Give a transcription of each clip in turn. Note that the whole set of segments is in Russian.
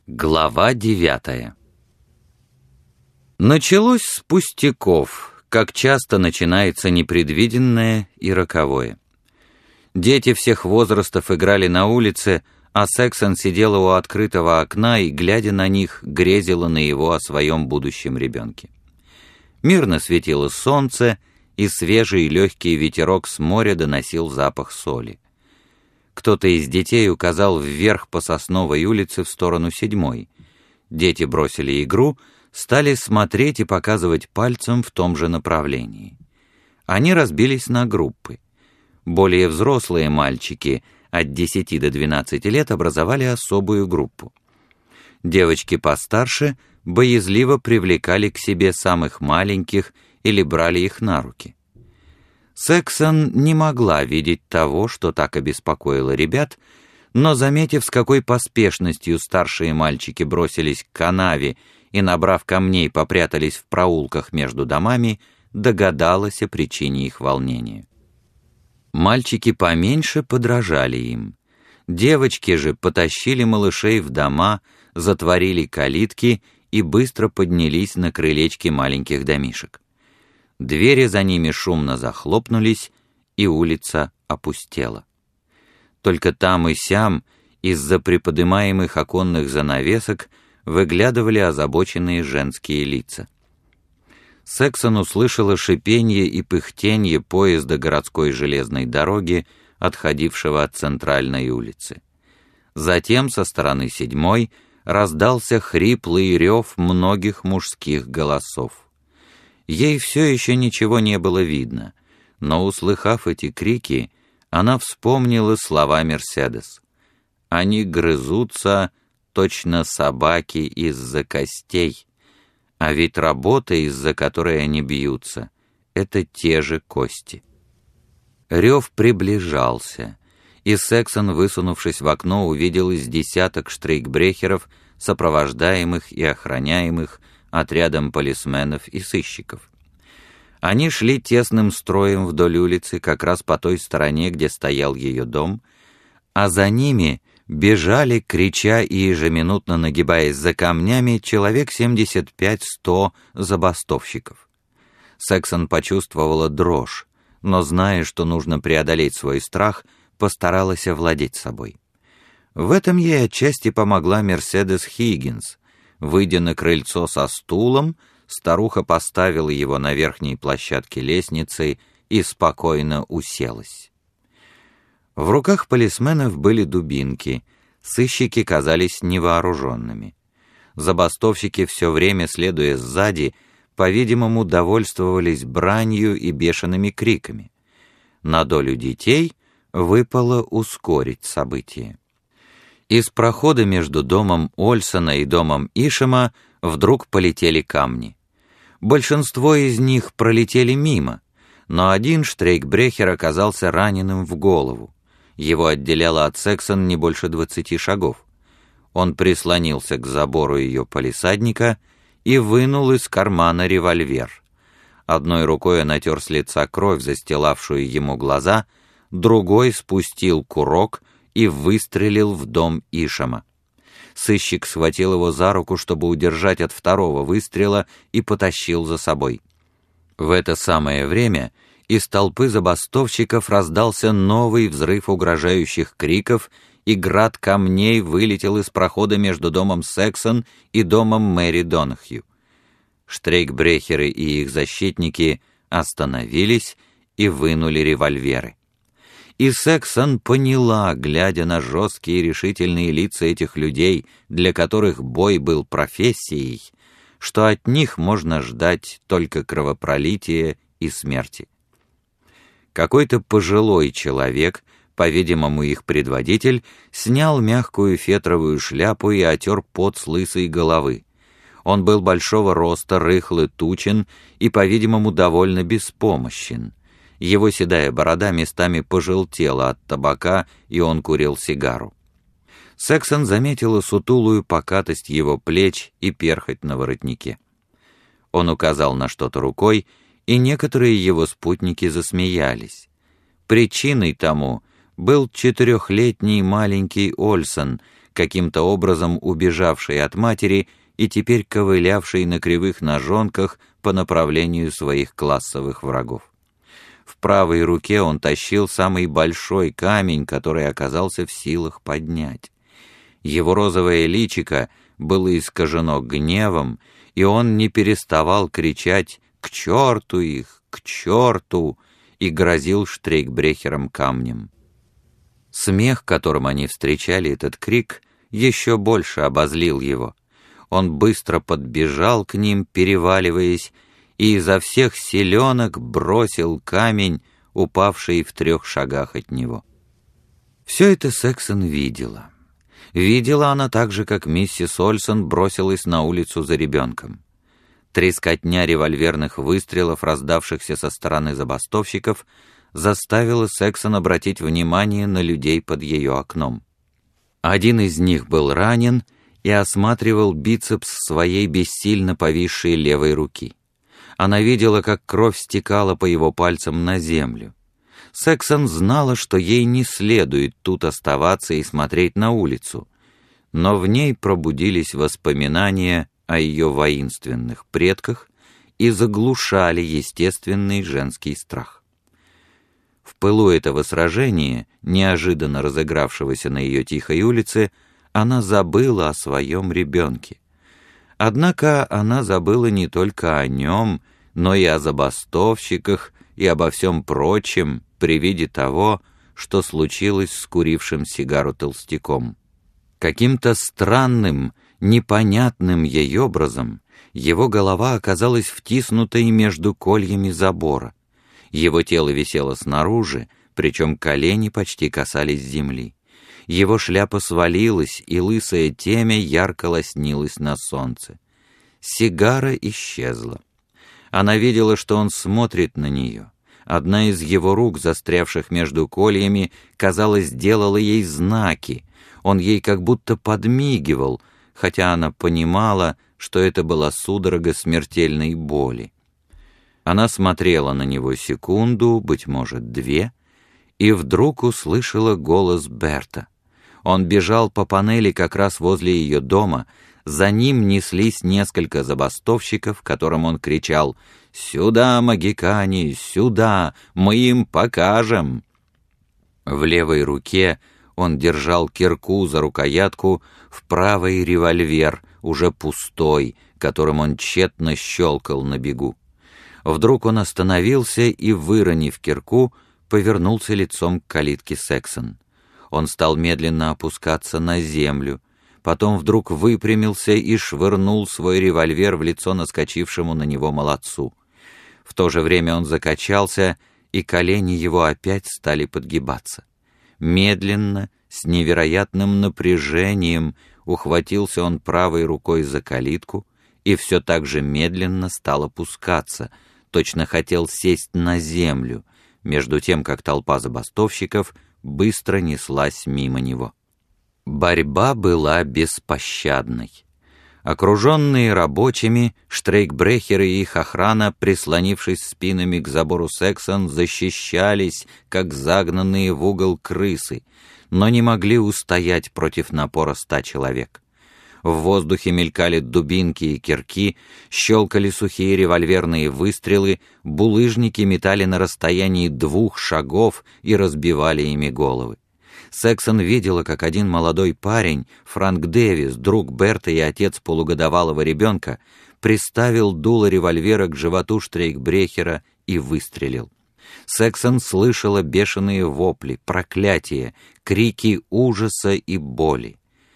Глава 9. Началось с пустяков, как часто начинается непредвиденное и роковое. Дети всех возрастов играли на улице, а Сексон сидела у открытого окна и, глядя на них, грезила наяву о своем будущем ребенке. Мирно светило солнце, и свежий и легкий ветерок с моря доносил запах соли. Кто-то из детей указал вверх по Сосновой улице в сторону 7-й. Дети бросили игру, стали смотреть и показывать пальцем в том же направлении. Они разбились на группы. Более взрослые мальчики от 10 до 12 лет образовали особую группу. Девочки постарше боязливо привлекали к себе самых маленьких или брали их на руки. Сексон не могла видеть того, что так обеспокоило ребят, но, заметив, с какой поспешностью старшие мальчики бросились к канаве и, набрав камней, попрятались в проулках между домами, догадалась о причине их волнения. Мальчики поменьше подражали им. Девочки же потащили малышей в дома, затворили калитки и быстро поднялись на крылечки маленьких домишек. Двери за ними шумно захлопнулись, и улица опустела. Только там и сям, из-за приподымаемых оконных занавесок, выглядывали озабоченные женские лица. Сексон услышала шипенье и пыхтенье поезда городской железной дороги, отходившего от центральной улицы. Затем со стороны 7-й раздался хриплый рев многих мужских голосов. Ей все еще ничего не было видно, но, услыхав эти крики, она вспомнила слова Мерседес. «Они грызутся, точно собаки из-за костей, а ведь работа, из-за которой они бьются, это те же кости». Рев приближался, и Сексон, высунувшись в окно, увидел из десяток штрейкбрехеров, сопровождаемых и охраняемых отрядом полисменов и сыщиков. Они шли тесным строем вдоль улицы, как раз по той стороне, где стоял ее дом, а за ними бежали, крича и ежеминутно нагибаясь за камнями, человек 75-100 забастовщиков. Сексон почувствовала дрожь, но, зная, что нужно преодолеть свой страх, постаралась овладеть собой. В этом ей отчасти помогла Мерседес Хиггинс. Выйдя на крыльцо со стулом, старуха поставила его на верхней площадке лестницы и спокойно уселась. В руках полисменов были дубинки, сыщики казались невооруженными. Забастовщики, все время следуя сзади, по-видимому, довольствовались бранью и бешеными криками. На долю детей выпало ускорить события. Из прохода между домом Ольсона и домом Ишема вдруг полетели камни. Большинство из них пролетели мимо, но один штрейкбрехер оказался раненым в голову. Его отделяло от Сексон не больше 20 шагов. Он прислонился к забору ее палисадника и вынул из кармана револьвер. Одной рукой он отер с лица кровь, застилавшую ему глаза, другой спустил курок и выстрелил в дом Ишема. Сыщик схватил его за руку, чтобы удержать от второго выстрела, и потащил за собой. В это самое время из толпы забастовщиков раздался новый взрыв угрожающих криков, и град камней вылетел из прохода между домом Сексон и домом Мэри Донахью. Штрейкбрехеры и их защитники остановились и вынули револьверы. И Сексон поняла, глядя на жесткие и решительные лица этих людей, для которых бой был профессией, что от них можно ждать только кровопролития и смерти. Какой-то пожилой человек, по-видимому, их предводитель, снял мягкую фетровую шляпу и отер пот с лысой головы. Он был большого роста, рыхлый, тучен и, по-видимому, довольно беспомощен. Его седая борода местами пожелтела от табака, и он курил сигару. Сексон заметила сутулую покатость его плеч и перхоть на воротнике. Он указал на что-то рукой, и некоторые его спутники засмеялись. Причиной тому был 4-летний маленький Ольсон, каким-то образом убежавший от матери и теперь ковылявший на кривых ножонках по направлению своих классовых врагов. В правой руке он тащил самый большой камень, который оказался в силах поднять. Его розовое личико было искажено гневом, и он не переставал кричать «К черту их! К черту!» и грозил штрейкбрехером камнем. Смех, которым они встречали этот крик, еще больше обозлил его. Он быстро подбежал к ним, переваливаясь, и изо всех силенок бросил камень, упавший в 3 шагах от него. Все это Сексон видела. Видела она так же, как миссис Ольсон бросилась на улицу за ребенком. Трескотня револьверных выстрелов, раздавшихся со стороны забастовщиков, заставила Сексон обратить внимание на людей под ее окном. Один из них был ранен и осматривал бицепс своей бессильно повисшей левой руки. Она видела, как кровь стекала по его пальцам на землю. Сексон знала, что ей не следует тут оставаться и смотреть на улицу, но в ней пробудились воспоминания о ее воинственных предках и заглушали естественный женский страх. В пылу этого сражения, неожиданно разыгравшегося на ее тихой улице, она забыла о своем ребенке. Однако она забыла не только о нем, но и о забастовщиках и обо всем прочем при виде того, что случилось с курившим сигару толстяком. Каким-то странным, непонятным ей образом его голова оказалась втиснутой между кольями забора. Его тело висело снаружи, причем колени почти касались земли. Его шляпа свалилась, и лысая темя ярко лоснилась на солнце. Сигара исчезла. Она видела, что он смотрит на нее. Одна из его рук, застрявших между кольями, казалось, делала ей знаки. Он ей как будто подмигивал, хотя она понимала, что это была судорога смертельной боли. Она смотрела на него секунду, быть может, 2, и вдруг услышала голос Берта. Он бежал по панели как раз возле ее дома, за ним неслись несколько забастовщиков, которым он кричал «Сюда, магикане, сюда! Мы им покажем!». В левой руке он держал кирку за рукоятку, в правой револьвер, уже пустой, которым он тщетно щелкал на бегу. Вдруг он остановился и, выронив кирку, повернулся лицом к калитке Сексон. Он стал медленно опускаться на землю, потом вдруг выпрямился и швырнул свой револьвер в лицо наскочившему на него молодцу. В то же время он закачался, и колени его опять стали подгибаться. Медленно, с невероятным напряжением, ухватился он правой рукой за калитку и все так же медленно стал опускаться, точно хотел сесть на землю, между тем, как толпа забастовщиков быстро неслась мимо него. Борьба была беспощадной. Окруженные рабочими, штрейкбрехеры и их охрана, прислонившись спинами к забору Сексон, защищались, как загнанные в угол крысы, но не могли устоять против напора 100 человек. В воздухе мелькали дубинки и кирки, щелкали сухие револьверные выстрелы, булыжники метали на расстоянии 2 шагов и разбивали ими головы. Сексон видела, как один молодой парень, Франк Дэвис, друг Берта и отец полугодовалого ребенка, приставил дуло револьвера к животу штрейкбрехера и выстрелил. Сексон слышала бешеные вопли, проклятия, крики ужаса и боли.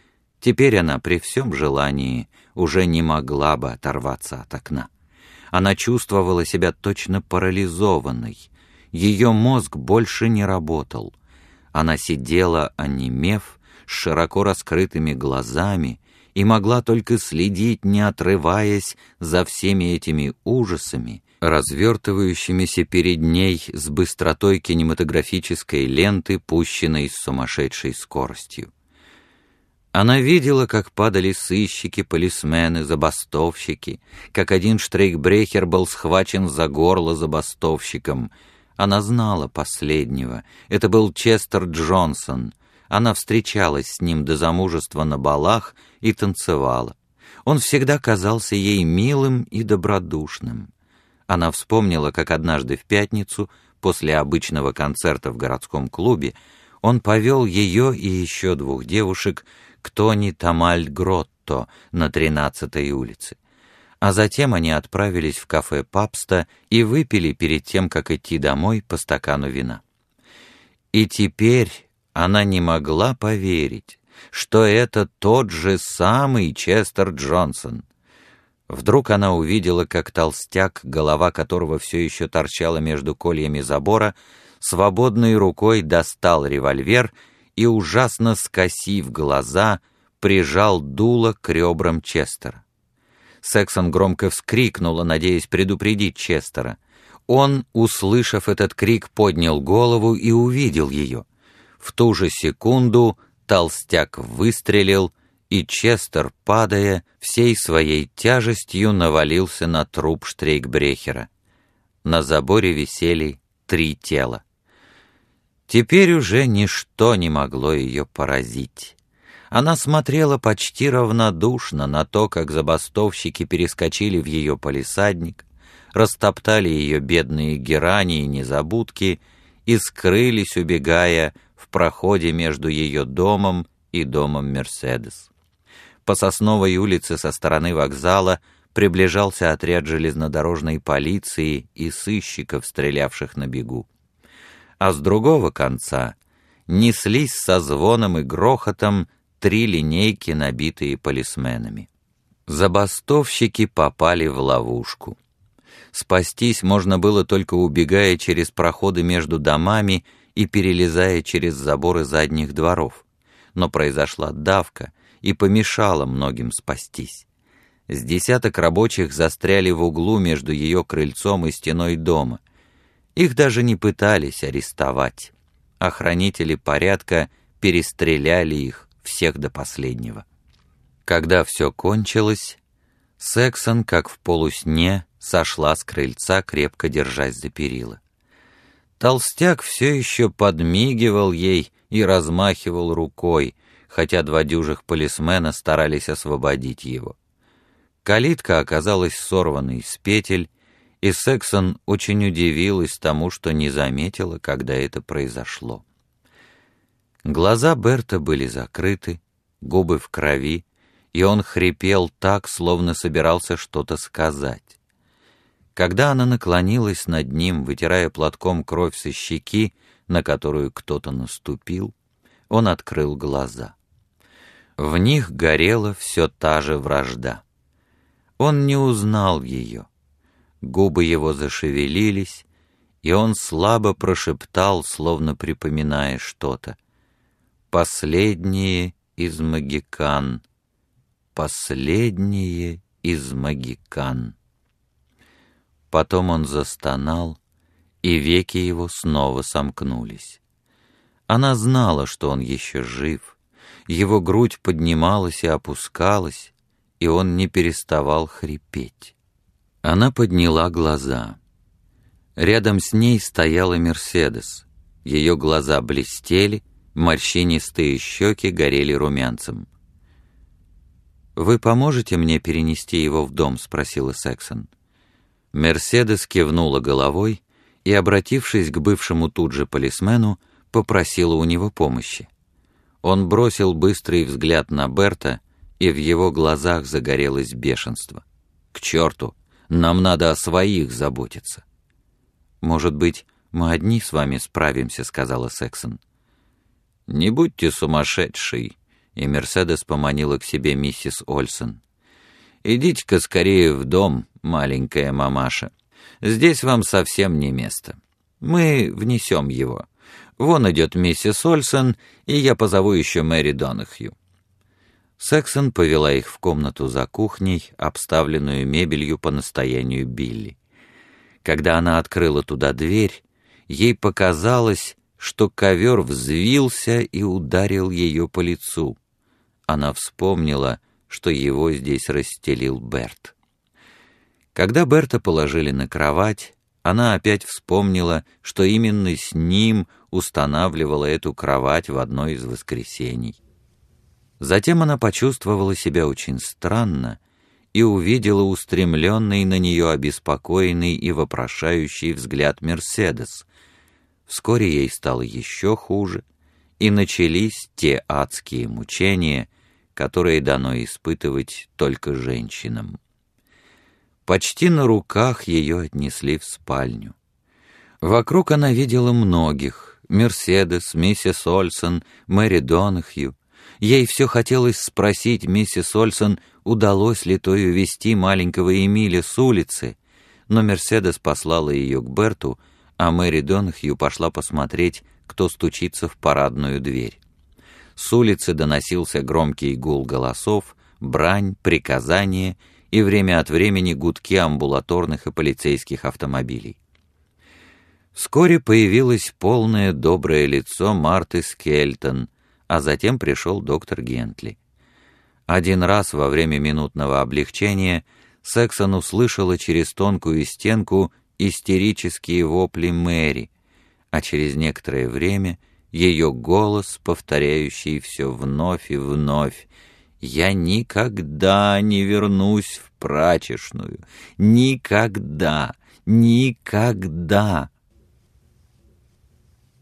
Теперь она при всем желании уже не могла бы оторваться от окна. Она чувствовала себя точно парализованной. Ее мозг больше не работал. Она сидела, онемев, с широко раскрытыми глазами и могла только следить, не отрываясь, за всеми этими ужасами, развертывающимися перед ней с быстротой кинематографической ленты, пущенной с сумасшедшей скоростью. Она видела, как падали сыщики, полисмены, забастовщики, как один штрейкбрехер был схвачен за горло забастовщиком. Она знала последнего. Это был Честер Джонсон. Она встречалась с ним до замужества на балах и танцевала. Он всегда казался ей милым и добродушным. Она вспомнила, как однажды в пятницу, после обычного концерта в городском клубе, он повел ее и еще 2 девушек к Тони Тамаль-Гротто на 13-й улице. А затем они отправились в кафе Папста и выпили перед тем, как идти домой, по стакану вина. И теперь она не могла поверить, что это тот же самый Честер Джонсон. Вдруг она увидела, как толстяк, голова которого все еще торчала между кольями забора, свободной рукой достал револьвер и, ужасно скосив глаза, прижал дуло к ребрам Честера. Сексон громко вскрикнула, надеясь предупредить Честера. Он, услышав этот крик, поднял голову и увидел ее. В ту же секунду толстяк выстрелил, и Честер, падая, всей своей тяжестью навалился на труп штрейкбрехера. На заборе висели 3 тела. Теперь уже ничто не могло ее поразить. Она смотрела почти равнодушно на то, как забастовщики перескочили в ее палисадник, растоптали ее бедные герани и незабудки и скрылись, убегая в проходе между ее домом и домом Мерседес. По Сосновой улице со стороны вокзала приближался отряд железнодорожной полиции и сыщиков, стрелявших на бегу. А с другого конца неслись со звоном и грохотом 3 линейки, набитые полисменами. Забастовщики попали в ловушку. Спастись можно было только убегая через проходы между домами и перелезая через заборы задних дворов. Но произошла давка и помешала многим спастись. С 10 рабочих застряли в углу между ее крыльцом и стеной дома. Их даже не пытались арестовать. Охранители порядка перестреляли их всех до последнего. Когда все кончилось, Сексон, как в полусне, сошла с крыльца, крепко держась за перила. Толстяк все еще подмигивал ей и размахивал рукой, хотя 2 дюжих полисмена старались освободить его. Калитка оказалась сорванной с петель, и Сексон очень удивилась тому, что не заметила, когда это произошло. Глаза Берта были закрыты, губы в крови, и он хрипел так, словно собирался что-то сказать. Когда она наклонилась над ним, вытирая платком кровь со щеки, на которую кто-то наступил, он открыл глаза. В них горела все та же вражда. Он не узнал ее. Губы его зашевелились, и он слабо прошептал, словно припоминая что-то: «Последние из могикан, последние из могикан». Потом он застонал, и веки его снова сомкнулись. Она знала, что он еще жив. Его грудь поднималась и опускалась, и он не переставал хрипеть. Она подняла глаза. Рядом с ней стояла Мерседес. Ее глаза блестели, морщинистые щеки горели румянцем. «Вы поможете мне перенести его в дом?» — спросила Сексон. Мерседес кивнула головой и, обратившись к бывшему тут же полисмену, попросила у него помощи. Он бросил быстрый взгляд на Берта, и в его глазах загорелось бешенство. «К черту! Нам надо о своих заботиться!» «Может быть, мы одни с вами справимся», — сказала Сексон. «Не будьте сумасшедшей!» И Мерседес поманила к себе миссис Ольсон. «Идите-ка скорее в дом, маленькая мамаша. Здесь вам совсем не место. Мы внесем его. Вон идет миссис Ольсон, и я позову еще Мэри Донахью». Сексон повела их в комнату за кухней, обставленную мебелью по настоянию Билли. Когда она открыла туда дверь, ей показалось, что ковер взвился и ударил ее по лицу. Она вспомнила, что его здесь расстелил Берт. Когда Берта положили на кровать, Она опять вспомнила, что именно с ним устанавливала эту кровать в одно из воскресений. Затем она почувствовала себя очень странно и увидела устремленный на нее обеспокоенный и вопрошающий взгляд Мерседес. Вскоре ей стало еще хуже, и начались те адские мучения, которые дано испытывать только женщинам. Почти на руках ее отнесли в спальню. Вокруг она видела многих — Мерседес, миссис Ольсон, Мэри Донахью. Ей все хотелось спросить миссис Ольсон, удалось ли той увести маленького Эмиля с улицы, но Мерседес послала ее к Берту, а Мэри Донахью пошла посмотреть, кто стучится в парадную дверь. С улицы доносился громкий гул голосов, брань, приказания и время от времени гудки амбулаторных и полицейских автомобилей. Вскоре появилось полное доброе лицо Марты Скельтон, а затем пришел доктор Гентли. Один раз во время минутного облегчения Сексон услышала через тонкую стенку истерические вопли Мэри, а через некоторое время ее голос, повторяющий все вновь и вновь: «Я никогда не вернусь в прачечную! Никогда! Никогда!»